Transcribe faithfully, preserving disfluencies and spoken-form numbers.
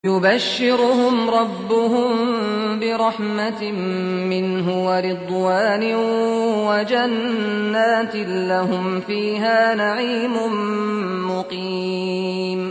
يبشرهم ربهم برحمة منه ورضوان وجنات لهم فيها نعيم مقيم